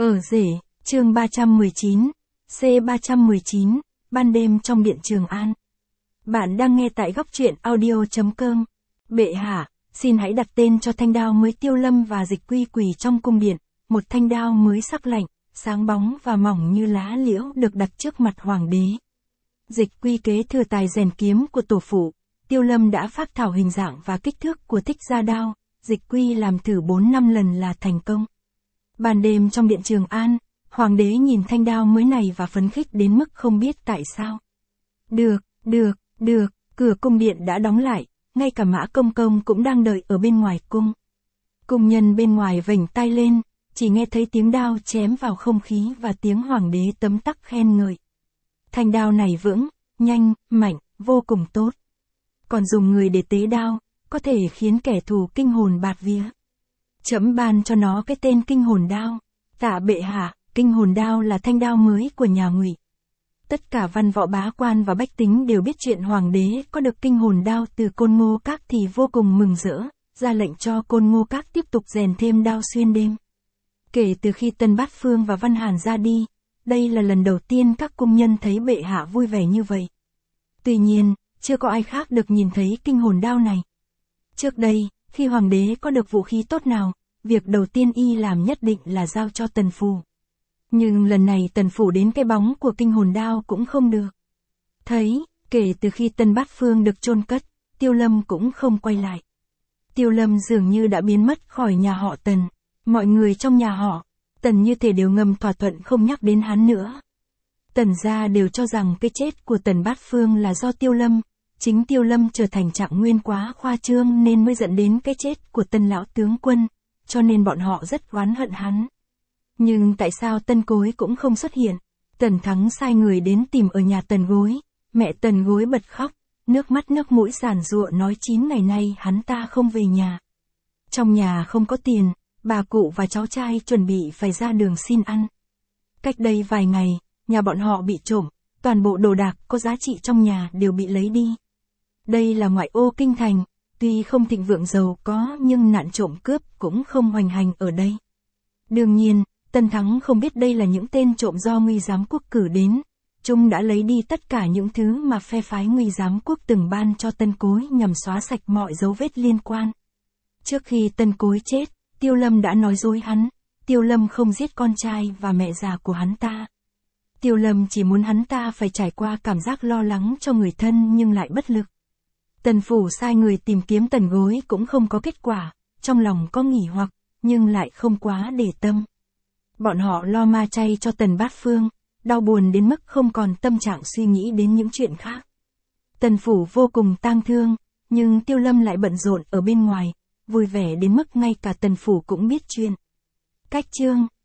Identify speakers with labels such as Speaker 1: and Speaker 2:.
Speaker 1: Ở rể, chương 319, C319, ban đêm trong điện Trường An. Bạn đang nghe tại góc truyện audio.com. Bệ hạ, xin hãy đặt tên cho thanh đao mới Tiêu Lâm và Dịch Quy quỳ trong cung điện, một thanh đao mới sắc lạnh, sáng bóng và mỏng như lá liễu được đặt trước mặt hoàng đế. Dịch Quy kế thừa tài rèn kiếm của tổ phụ, Tiêu Lâm đã phác thảo hình dạng và kích thước của thích gia đao, Dịch Quy làm thử 4-5 lần là thành công. Ban đêm trong điện Trường An, hoàng đế nhìn thanh đao mới này và phấn khích đến mức không biết tại sao. Được, cửa cung điện đã đóng lại, ngay cả Mã Công Công cũng đang đợi ở bên ngoài cung. Cung nhân bên ngoài vểnh tai lên, chỉ nghe thấy tiếng đao chém vào không khí và tiếng hoàng đế tấm tắc khen ngợi. Thanh đao này vững, nhanh, mạnh, vô cùng tốt. Còn dùng người để tế đao, có thể khiến kẻ thù kinh hồn bạt vía. Trẫm ban cho nó cái tên kinh hồn đao. Tạ bệ hạ, kinh hồn đao là thanh đao mới của nhà Ngụy. Tất cả văn võ bá quan và bách tính đều biết chuyện hoàng đế có được kinh hồn đao từ Côn Ngô Các thì vô cùng mừng rỡ, ra lệnh cho Côn Ngô Các tiếp tục rèn thêm đao xuyên đêm. Kể từ khi Tân Bát Phương và Văn Hàn ra đi, đây là lần đầu tiên các cung nhân thấy bệ hạ vui vẻ như vậy. Tuy nhiên, chưa có ai khác được nhìn thấy kinh hồn đao này. Trước đây, khi hoàng đế có được vũ khí tốt nào, việc đầu tiên y làm nhất định là giao cho Tần Phủ. Nhưng lần này Tần Phủ đến cái bóng của kinh hồn đao cũng không được. Thấy, kể từ khi Tân Bát Phương được chôn cất, Tiêu Lâm cũng không quay lại. Tiêu Lâm dường như đã biến mất khỏi nhà họ Tần. Mọi người trong nhà họ Tần như thể đều ngầm thỏa thuận không nhắc đến hắn nữa. Tần gia đều cho rằng cái chết của Tần Bát Phương là do Tiêu Lâm. Chính Tiêu Lâm trở thành Trạng Nguyên quá khoa trương nên mới dẫn đến cái chết của Tân lão tướng quân, cho nên bọn họ rất oán hận hắn. Nhưng tại sao Tân Cối cũng không xuất hiện? Tần Thắng sai người đến tìm ở nhà Tần Gối, mẹ Tần Gối bật khóc, nước mắt nước mũi giàn giụa nói 9 ngày nay hắn ta không về nhà. Trong nhà không có tiền, bà cụ và cháu trai chuẩn bị phải ra đường xin ăn. Cách đây vài ngày, nhà bọn họ bị trộm, toàn bộ đồ đạc có giá trị trong nhà đều bị lấy đi. Đây là ngoại ô kinh thành, tuy không thịnh vượng giàu có nhưng nạn trộm cướp cũng không hoành hành ở đây. Đương nhiên, Tân Thắng không biết đây là những tên trộm do Ngụy Giám Quốc cử đến. Chúng đã lấy đi tất cả những thứ mà phe phái Ngụy Giám Quốc từng ban cho Tân Cối nhằm xóa sạch mọi dấu vết liên quan. Trước khi Tân Cối chết, Tiêu Lâm đã nói dối hắn, Tiêu Lâm không giết con trai và mẹ già của hắn ta. Tiêu Lâm chỉ muốn hắn ta phải trải qua cảm giác lo lắng cho người thân nhưng lại bất lực. Tần Phủ sai người tìm kiếm Tần Gối cũng không có kết quả, trong lòng có nghỉ hoặc, nhưng lại không quá để tâm. Bọn họ lo ma chay cho Tần Bát Phương, đau buồn đến mức không còn tâm trạng suy nghĩ đến những chuyện khác. Tần Phủ vô cùng tang thương, nhưng Tiêu Lâm lại bận rộn ở bên ngoài, vui vẻ đến mức ngay cả Tần Phủ cũng biết chuyện. Cách chương